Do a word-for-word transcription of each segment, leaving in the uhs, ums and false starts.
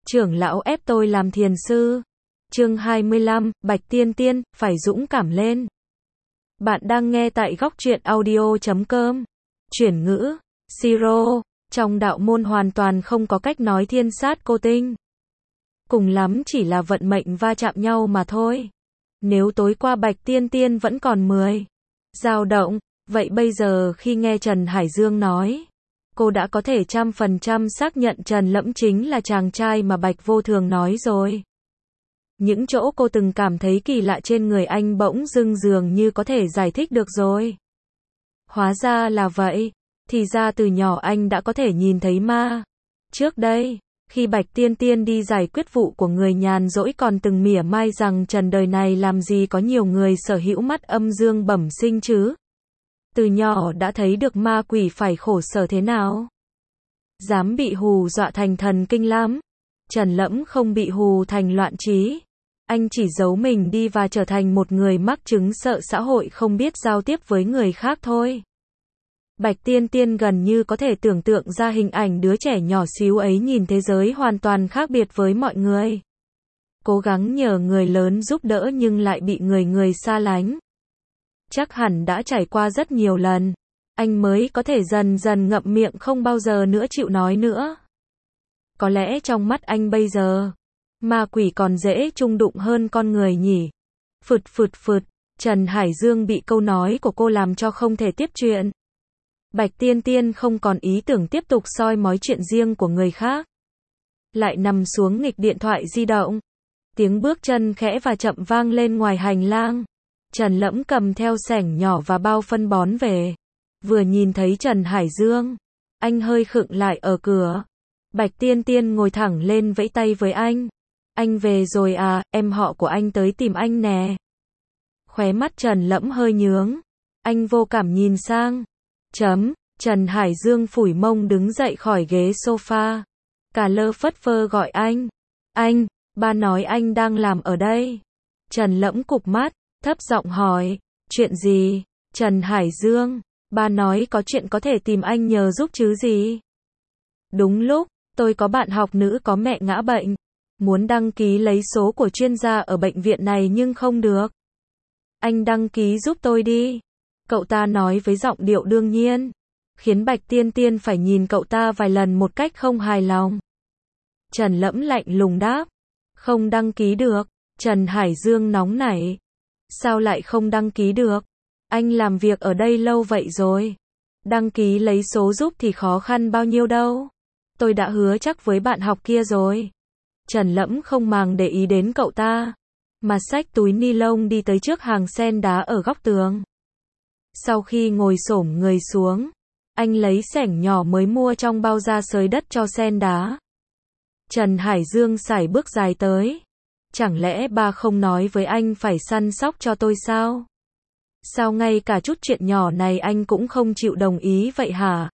Trưởng lão ép tôi làm thiền sư. Chương hai mươi lăm, Bạch Tiên Tiên, phải dũng cảm lên. Bạn đang nghe tại góc truyện audio chấm com. Chuyển ngữ, Siro, trong đạo môn hoàn toàn không có cách nói thiên sát cô tinh. Cùng lắm chỉ là vận mệnh va chạm nhau mà thôi. Nếu tối qua Bạch Tiên Tiên vẫn còn mười dao động, vậy bây giờ khi nghe Trần Hải Dương nói, cô đã có thể trăm phần trăm xác nhận Trần Lẫm chính là chàng trai mà Bạch Vô Thường nói rồi. Những chỗ cô từng cảm thấy kỳ lạ trên người anh bỗng dưng dường như có thể giải thích được rồi. Hóa ra là vậy, thì ra từ nhỏ anh đã có thể nhìn thấy ma. Trước đây, khi Bạch Tiên Tiên đi giải quyết vụ của người nhàn rỗi còn từng mỉa mai rằng trần đời này làm gì có nhiều người sở hữu mắt âm dương bẩm sinh chứ. Từ nhỏ đã thấy được ma quỷ phải khổ sở thế nào. Dám bị hù dọa thành thần kinh lắm. Trần Lẫm không bị hù thành loạn trí. Anh chỉ giấu mình đi và trở thành một người mắc chứng sợ xã hội không biết giao tiếp với người khác thôi. Bạch Tiên Tiên gần như có thể tưởng tượng ra hình ảnh đứa trẻ nhỏ xíu ấy nhìn thế giới hoàn toàn khác biệt với mọi người. Cố gắng nhờ người lớn giúp đỡ nhưng lại bị người người xa lánh. Chắc hẳn đã trải qua rất nhiều lần, anh mới có thể dần dần ngậm miệng không bao giờ nữa chịu nói nữa. Có lẽ trong mắt anh bây giờ, ma quỷ còn dễ chung đụng hơn con người nhỉ. Phụt phụt phụt, Trần Hải Dương bị câu nói của cô làm cho không thể tiếp chuyện. Bạch Tiên Tiên không còn ý tưởng tiếp tục soi mói chuyện riêng của người khác. Lại nằm xuống nghịch điện thoại di động. Tiếng bước chân khẽ và chậm vang lên ngoài hành lang. Trần Lẫm cầm theo xẻng nhỏ và bao phân bón về. Vừa nhìn thấy Trần Hải Dương, anh hơi khựng lại ở cửa. Bạch Tiên Tiên ngồi thẳng lên vẫy tay với anh. Anh về rồi à, em họ của anh tới tìm anh nè. Khóe mắt Trần Lẫm hơi nhướng. Anh vô cảm nhìn sang. Chấm, Trần Hải Dương phủi mông đứng dậy khỏi ghế sofa. Cả lơ phất phơ gọi anh. Anh, ba nói anh đang làm ở đây. Trần Lẫm cụp mắt, thấp giọng hỏi. Chuyện gì? Trần Hải Dương, ba nói có chuyện có thể tìm anh nhờ giúp chứ gì? Đúng lúc, tôi có bạn học nữ có mẹ ngã bệnh. Muốn đăng ký lấy số của chuyên gia ở bệnh viện này nhưng không được. Anh đăng ký giúp tôi đi. Cậu ta nói với giọng điệu đương nhiên, khiến Bạch Tiên Tiên phải nhìn cậu ta vài lần một cách không hài lòng. Trần Lẫm lạnh lùng đáp, không đăng ký được. Trần Hải Dương nóng nảy, sao lại không đăng ký được? Anh làm việc ở đây lâu vậy rồi, đăng ký lấy số giúp thì khó khăn bao nhiêu đâu. Tôi đã hứa chắc với bạn học kia rồi. Trần Lẫm không màng để ý đến cậu ta, mà xách túi ni lông đi tới trước hàng sen đá ở góc tường. Sau khi ngồi xổm người xuống, anh lấy xẻng nhỏ mới mua trong bao ra xới đất cho sen đá. Trần Hải Dương sải bước dài tới. Chẳng lẽ ba không nói với anh phải săn sóc cho tôi sao? Sao ngay cả chút chuyện nhỏ này anh cũng không chịu đồng ý vậy hả?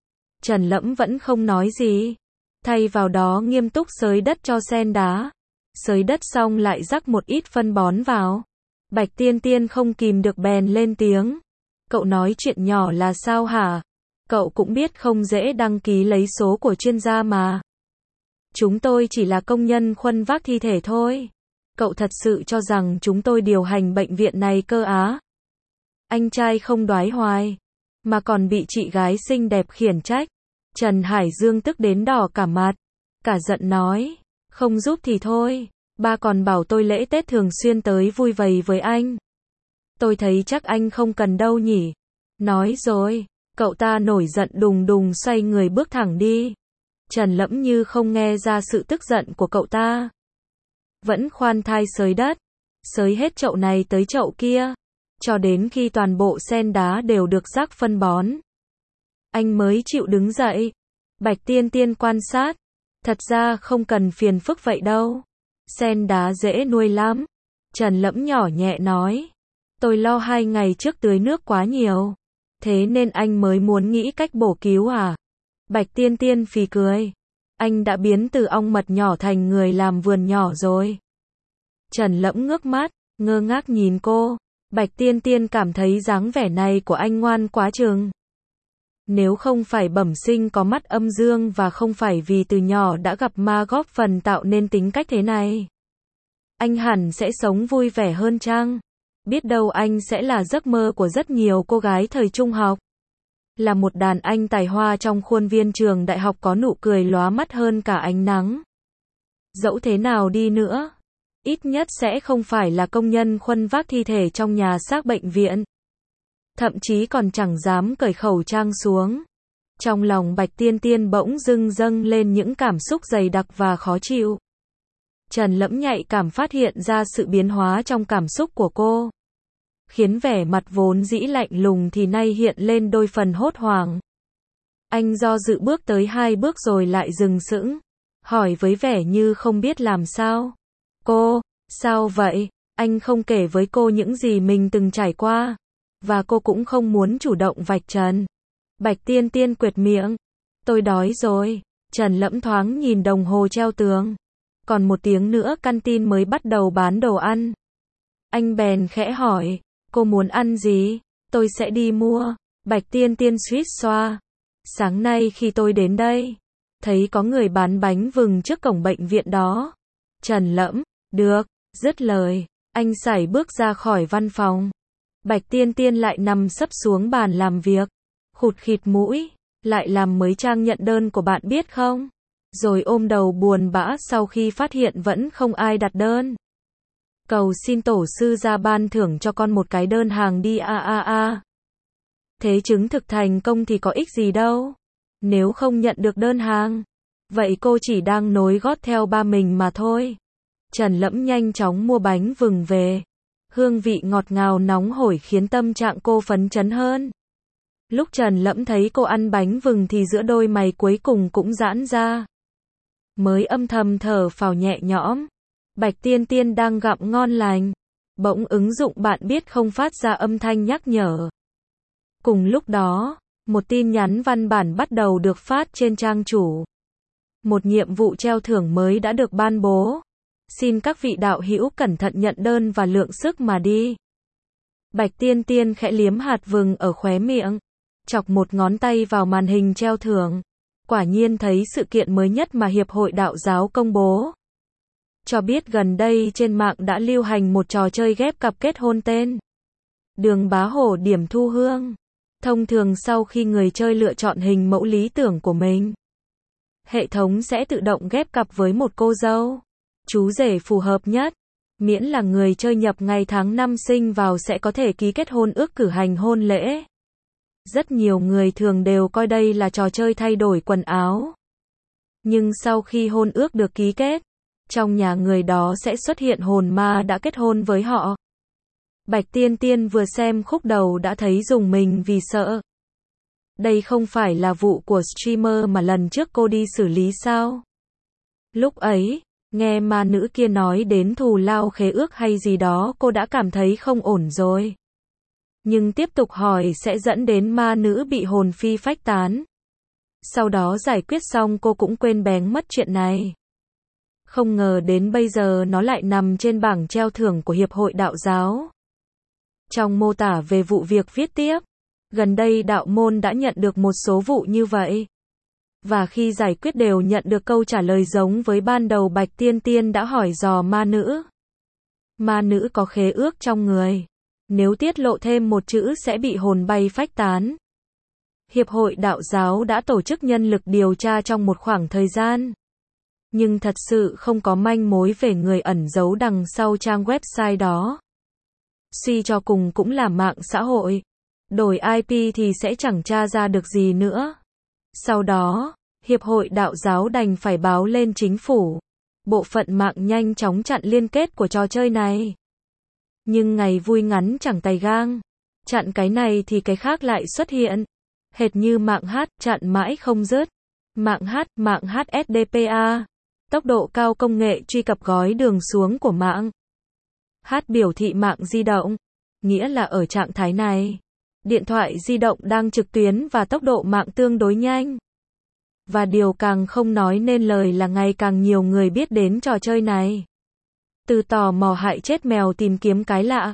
Trần Lẫm vẫn không nói gì. Thay vào đó nghiêm túc xới đất cho sen đá. Xới đất xong lại rắc một ít phân bón vào. Bạch Tiên Tiên không kìm được bèn lên tiếng. Cậu nói chuyện nhỏ là sao hả? Cậu cũng biết không dễ đăng ký lấy số của chuyên gia mà. Chúng tôi chỉ là công nhân khuân vác thi thể thôi. Cậu thật sự cho rằng chúng tôi điều hành bệnh viện này cơ á? Anh trai không đoái hoài, mà còn bị chị gái xinh đẹp khiển trách. Trần Hải Dương tức đến đỏ cả mặt. Cả giận nói, không giúp thì thôi, ba còn bảo tôi lễ Tết thường xuyên tới vui vầy với anh. Tôi thấy chắc anh không cần đâu nhỉ. Nói rồi, cậu ta nổi giận đùng đùng xoay người bước thẳng đi. Trần Lẫm như không nghe ra sự tức giận của cậu ta. Vẫn khoan thai xới đất, xới hết chậu này tới chậu kia, cho đến khi toàn bộ sen đá đều được rắc phân bón. Anh mới chịu đứng dậy. Bạch Tiên Tiên quan sát. Thật ra không cần phiền phức vậy đâu. Sen đá dễ nuôi lắm. Trần Lẫm nhỏ nhẹ nói. Tôi lo hai ngày trước tưới nước quá nhiều. Thế nên anh mới muốn nghĩ cách bổ cứu à? Bạch Tiên Tiên phì cười. Anh đã biến từ ong mật nhỏ thành người làm vườn nhỏ rồi. Trần Lẫm ngước mắt, ngơ ngác nhìn cô. Bạch Tiên Tiên cảm thấy dáng vẻ này của anh ngoan quá chừng. Nếu không phải bẩm sinh có mắt âm dương và không phải vì từ nhỏ đã gặp ma góp phần tạo nên tính cách thế này, anh hẳn sẽ sống vui vẻ hơn chăng? Biết đâu anh sẽ là giấc mơ của rất nhiều cô gái thời trung học. Là một đàn anh tài hoa trong khuôn viên trường đại học có nụ cười lóa mắt hơn cả ánh nắng. Dẫu thế nào đi nữa, ít nhất sẽ không phải là công nhân khuân vác thi thể trong nhà xác bệnh viện. Thậm chí còn chẳng dám cởi khẩu trang xuống. Trong lòng Bạch Tiên Tiên bỗng dưng dâng lên những cảm xúc dày đặc và khó chịu. Trần Lẫm nhạy cảm phát hiện ra sự biến hóa trong cảm xúc của cô, khiến vẻ mặt vốn dĩ lạnh lùng thì nay hiện lên đôi phần hốt hoảng. Anh do dự bước tới hai bước rồi lại dừng sững, hỏi với vẻ như không biết làm sao. Cô, sao vậy? Anh không kể với cô những gì mình từng trải qua, và cô cũng không muốn chủ động vạch trần. Bạch Tiên Tiên quệt miệng. Tôi đói rồi. Trần Lẫm thoáng nhìn đồng hồ treo tường. Còn một tiếng nữa canteen mới bắt đầu bán đồ ăn. Anh bèn khẽ hỏi, cô muốn ăn gì? Tôi sẽ đi mua. Bạch Tiên Tiên suýt xoa. Sáng nay khi tôi đến đây, thấy có người bán bánh vừng trước cổng bệnh viện đó. Trần Lẫm, được, dứt lời, anh sải bước ra khỏi văn phòng. Bạch Tiên Tiên lại nằm sấp xuống bàn làm việc, khụt khịt mũi, lại làm mấy trang nhận đơn của bạn biết không? Rồi ôm đầu buồn bã sau khi phát hiện vẫn không ai đặt đơn. Cầu xin tổ sư ra ban thưởng cho con một cái đơn hàng đi a a a. Thế chứng thực thành công thì có ích gì đâu. Nếu không nhận được đơn hàng, vậy cô chỉ đang nối gót theo ba mình mà thôi. Trần Lẫm nhanh chóng mua bánh vừng về. Hương vị ngọt ngào nóng hổi khiến tâm trạng cô phấn chấn hơn. Lúc Trần Lẫm thấy cô ăn bánh vừng thì giữa đôi mày cuối cùng cũng giãn ra. Mới âm thầm thở phào nhẹ nhõm. Bạch Tiên Tiên đang gặm ngon lành. Bỗng ứng dụng bạn biết không phát ra âm thanh nhắc nhở. Cùng lúc đó, một tin nhắn văn bản bắt đầu được phát trên trang chủ. Một nhiệm vụ treo thưởng mới đã được ban bố. Xin các vị đạo hữu cẩn thận nhận đơn và lượng sức mà đi. Bạch Tiên Tiên khẽ liếm hạt vừng ở khóe miệng, chọc một ngón tay vào màn hình treo thưởng. Quả nhiên thấy sự kiện mới nhất mà Hiệp hội Đạo giáo công bố. Cho biết gần đây trên mạng đã lưu hành một trò chơi ghép cặp kết hôn tên Đường Bá Hổ Điểm Thu Hương. Thông thường sau khi người chơi lựa chọn hình mẫu lý tưởng của mình, hệ thống sẽ tự động ghép cặp với một cô dâu, chú rể phù hợp nhất. Miễn là người chơi nhập ngày tháng năm sinh vào sẽ có thể ký kết hôn ước cử hành hôn lễ. Rất nhiều người thường đều coi đây là trò chơi thay đổi quần áo. Nhưng sau khi hôn ước được ký kết, trong nhà người đó sẽ xuất hiện hồn ma đã kết hôn với họ. Bạch Tiên Tiên vừa xem khúc đầu đã thấy rùng mình vì sợ. Đây không phải là vụ của streamer mà lần trước cô đi xử lý sao? Lúc ấy, nghe ma nữ kia nói đến thù lao khế ước hay gì đó cô đã cảm thấy không ổn rồi. Nhưng tiếp tục hỏi sẽ dẫn đến ma nữ bị hồn phi phách tán. Sau đó giải quyết xong cô cũng quên bén mất chuyện này. Không ngờ đến bây giờ nó lại nằm trên bảng treo thưởng của Hiệp hội Đạo giáo. Trong mô tả về vụ việc viết tiếp, gần đây đạo môn đã nhận được một số vụ như vậy. Và khi giải quyết đều nhận được câu trả lời giống với ban đầu. Bạch Tiên Tiên đã hỏi dò ma nữ. Ma nữ có khế ước trong người. Nếu tiết lộ thêm một chữ sẽ bị hồn bay phách tán. Hiệp hội Đạo giáo đã tổ chức nhân lực điều tra trong một khoảng thời gian. Nhưng thật sự không có manh mối về người ẩn giấu đằng sau trang website đó. Suy cho cùng cũng là mạng xã hội. Đổi i pê thì sẽ chẳng tra ra được gì nữa. Sau đó, Hiệp hội Đạo giáo đành phải báo lên chính phủ. Bộ phận mạng nhanh chóng chặn liên kết của trò chơi này. Nhưng ngày vui ngắn chẳng tay gang. Chặn cái này thì cái khác lại xuất hiện. Hệt như mạng hát, chặn mãi không dứt. Mạng hát, mạng hát ét đê pê a. Tốc độ cao công nghệ truy cập gói đường xuống của mạng. Hát biểu thị mạng di động. Nghĩa là ở trạng thái này, điện thoại di động đang trực tuyến và tốc độ mạng tương đối nhanh. Và điều càng không nói nên lời là ngày càng nhiều người biết đến trò chơi này. Từ tò mò hại chết mèo tìm kiếm cái lạ,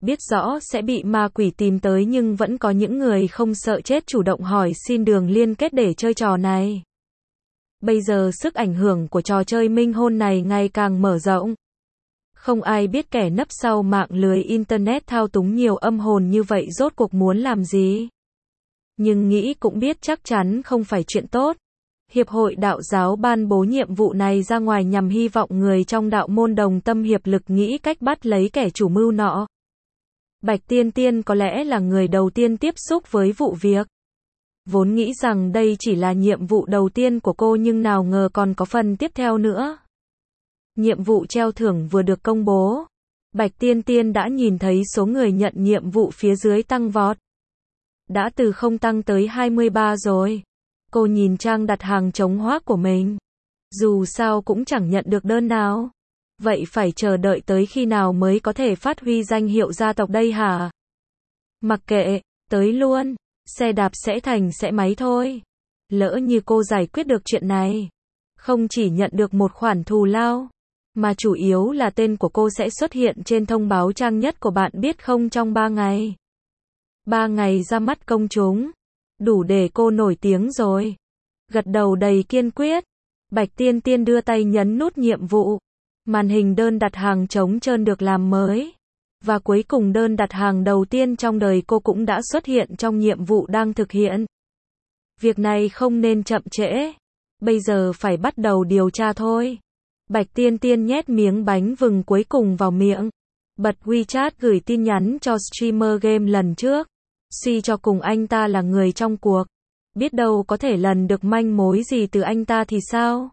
Biết rõ sẽ bị ma quỷ tìm tới nhưng vẫn có những người không sợ chết chủ động hỏi xin đường liên kết để chơi trò này. Bây giờ sức ảnh hưởng của trò chơi minh hôn này ngày càng mở rộng. Không ai biết kẻ nấp sau mạng lưới Internet thao túng nhiều âm hồn như vậy rốt cuộc muốn làm gì. Nhưng nghĩ cũng biết chắc chắn không phải chuyện tốt. Hiệp hội đạo giáo ban bố nhiệm vụ này ra ngoài nhằm hy vọng người trong đạo môn đồng tâm hiệp lực nghĩ cách bắt lấy kẻ chủ mưu nọ. Bạch Tiên Tiên có lẽ là người đầu tiên tiếp xúc với vụ việc. Vốn nghĩ rằng đây chỉ là nhiệm vụ đầu tiên của cô nhưng nào ngờ còn có phần tiếp theo nữa. Nhiệm vụ treo thưởng vừa được công bố. Bạch Tiên Tiên đã nhìn thấy số người nhận nhiệm vụ phía dưới tăng vọt. Đã từ không tăng tới hai mươi ba rồi. Cô nhìn trang đặt hàng trống hoác của mình. Dù sao cũng chẳng nhận được đơn nào. Vậy phải chờ đợi tới khi nào mới có thể phát huy danh hiệu gia tộc đây hả? Mặc kệ, tới luôn. Xe đạp sẽ thành sẽ máy thôi. Lỡ như cô giải quyết được chuyện này. Không chỉ nhận được một khoản thù lao. Mà chủ yếu là tên của cô sẽ xuất hiện trên thông báo trang nhất của bạn biết không trong ba ngày. ba ngày ra mắt công chúng. Đủ để cô nổi tiếng rồi. Gật đầu đầy kiên quyết. Bạch Tiên Tiên đưa tay nhấn nút nhiệm vụ. Màn hình đơn đặt hàng trống trơn được làm mới. Và cuối cùng đơn đặt hàng đầu tiên trong đời cô cũng đã xuất hiện trong nhiệm vụ đang thực hiện. Việc này không nên chậm trễ. Bây giờ phải bắt đầu điều tra thôi. Bạch Tiên Tiên nhét miếng bánh vừng cuối cùng vào miệng. Bật WeChat gửi tin nhắn cho streamer game lần trước. Suy cho cùng anh ta là người trong cuộc. Biết đâu có thể lần được manh mối gì từ anh ta thì sao?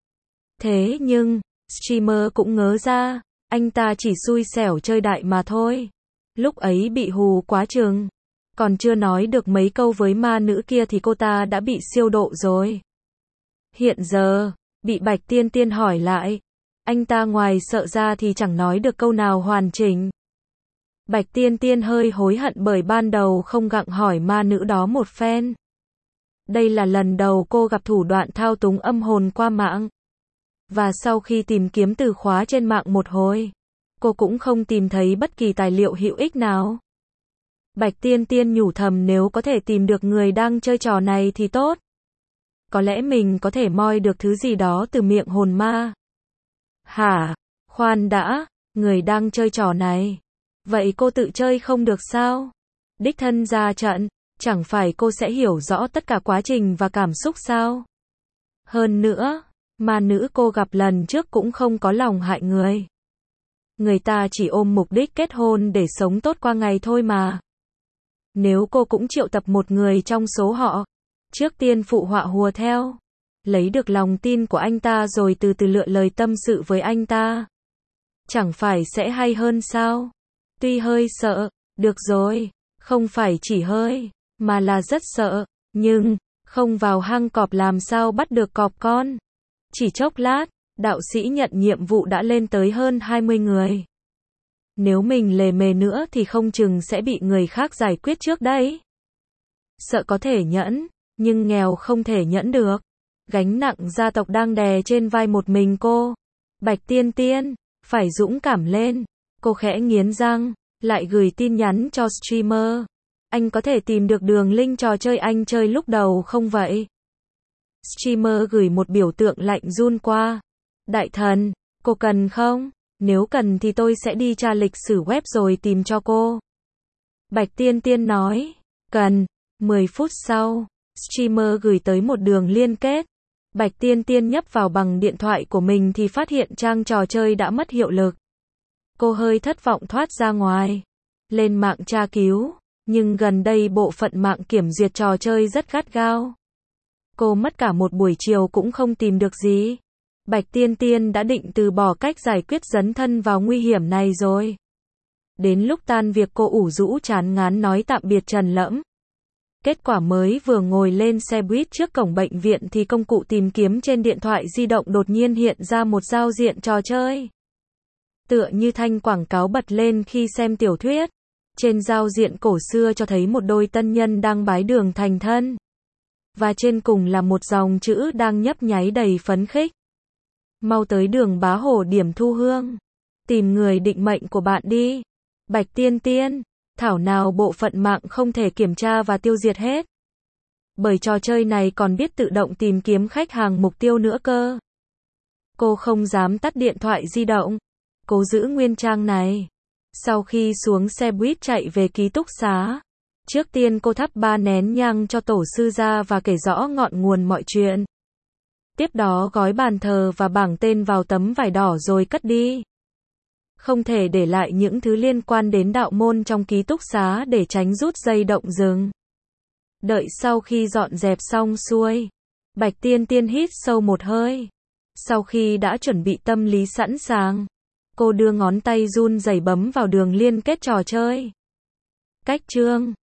Thế nhưng, streamer cũng ngớ ra, anh ta chỉ xui xẻo chơi đại mà thôi. Lúc ấy bị hù quá chừng. Còn chưa nói được mấy câu với ma nữ kia thì cô ta đã bị siêu độ rồi. Hiện giờ, bị Bạch Tiên Tiên hỏi lại. Anh ta ngoài sợ ra thì chẳng nói được câu nào hoàn chỉnh. Bạch Tiên Tiên hơi hối hận bởi ban đầu không gặng hỏi ma nữ đó một phen. Đây là lần đầu cô gặp thủ đoạn thao túng âm hồn qua mạng. Và sau khi tìm kiếm từ khóa trên mạng một hồi, cô cũng không tìm thấy bất kỳ tài liệu hữu ích nào. Bạch Tiên Tiên nhủ thầm nếu có thể tìm được người đang chơi trò này thì tốt. Có lẽ mình có thể moi được thứ gì đó từ miệng hồn ma. Hả? Khoan đã, người đang chơi trò này. Vậy cô tự chơi không được sao? Đích thân ra trận, chẳng phải cô sẽ hiểu rõ tất cả quá trình và cảm xúc sao? Hơn nữa, ma nữ cô gặp lần trước cũng không có lòng hại người. Người ta chỉ ôm mục đích kết hôn để sống tốt qua ngày thôi mà. Nếu cô cũng triệu tập một người trong số họ, trước tiên phụ họa hùa theo, lấy được lòng tin của anh ta rồi từ từ lựa lời tâm sự với anh ta. Chẳng phải sẽ hay hơn sao? Tuy hơi sợ, được rồi, không phải chỉ hơi, mà là rất sợ, nhưng, không vào hang cọp làm sao bắt được cọp con. Chỉ chốc lát, đạo sĩ nhận nhiệm vụ đã lên tới hơn hai mươi người. Nếu mình lề mề nữa thì không chừng sẽ bị người khác giải quyết trước đấy. Sợ có thể nhẫn, nhưng nghèo không thể nhẫn được. Gánh nặng gia tộc đang đè trên vai một mình cô. Bạch Tiên Tiên, phải dũng cảm lên. Cô khẽ nghiến răng, lại gửi tin nhắn cho streamer. Anh có thể tìm được đường link trò chơi anh chơi lúc đầu không vậy? Streamer gửi một biểu tượng lạnh run qua. Đại thần, cô cần không? Nếu cần thì tôi sẽ đi tra lịch sử web rồi tìm cho cô. Bạch Tiên Tiên nói. Cần. mười phút sau, streamer gửi tới một đường liên kết. Bạch Tiên Tiên nhấp vào bằng điện thoại của mình thì phát hiện trang trò chơi đã mất hiệu lực. Cô hơi thất vọng thoát ra ngoài. Lên mạng tra cứu. Nhưng gần đây bộ phận mạng kiểm duyệt trò chơi rất gắt gao. Cô mất cả một buổi chiều cũng không tìm được gì. Bạch Tiên Tiên đã định từ bỏ cách giải quyết dấn thân vào nguy hiểm này rồi. Đến lúc tan việc cô ủ rũ chán ngán nói tạm biệt Trần Lẫm. Kết quả mới vừa ngồi lên xe buýt trước cổng bệnh viện thì công cụ tìm kiếm trên điện thoại di động đột nhiên hiện ra một giao diện trò chơi. Tựa như thanh quảng cáo bật lên khi xem tiểu thuyết. Trên giao diện cổ xưa cho thấy một đôi tân nhân đang bái đường thành thân. Và trên cùng là một dòng chữ đang nhấp nháy đầy phấn khích. Mau tới đường Bá Hổ điểm thu hương. Tìm người định mệnh của bạn đi. Bạch Tiên Tiên, thảo nào bộ phận mạng không thể kiểm tra và tiêu diệt hết. Bởi trò chơi này còn biết tự động tìm kiếm khách hàng mục tiêu nữa cơ. Cô không dám tắt điện thoại di động. Cố giữ nguyên trang này. Sau khi xuống xe buýt chạy về ký túc xá, trước tiên cô thắp ba nén nhang cho tổ sư gia và kể rõ ngọn nguồn mọi chuyện. Tiếp đó gói bàn thờ và bảng tên vào tấm vải đỏ rồi cất đi. Không thể để lại những thứ liên quan đến đạo môn trong ký túc xá để tránh rút dây động rừng. Đợi sau khi dọn dẹp xong xuôi, Bạch Tiên Tiên hít sâu một hơi. Sau khi đã chuẩn bị tâm lý sẵn sàng, cô đưa ngón tay run rẩy bấm vào đường liên kết trò chơi. Cách chương